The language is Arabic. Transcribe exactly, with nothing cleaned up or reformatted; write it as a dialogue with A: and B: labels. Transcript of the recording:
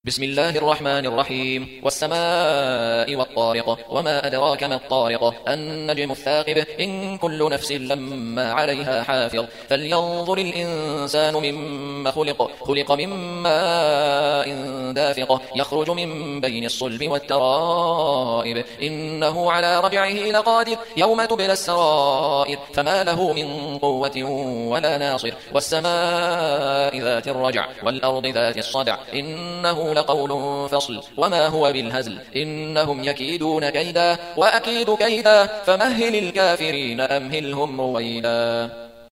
A: بسم الله الرحمن الرحيم والسماء والطارق وما أدراك ما الطارق النجم الثاقب إن كل نفس لما عليها حافظ فلينظر الإنسان مما خلق خلق من ماء دافق يخرج من بين الصلب والترائب إنه على رجعه لقادر يوم تبلى السرائر فما له من قوة ولا ناصر والسماء ذات الرجع والأرض ذات الصدع إنه لقول فصل وما هو بالهزل إنهم يكيدون كيدا وأكيد كيدا فمهل الكافرين أمهلهم رويدا.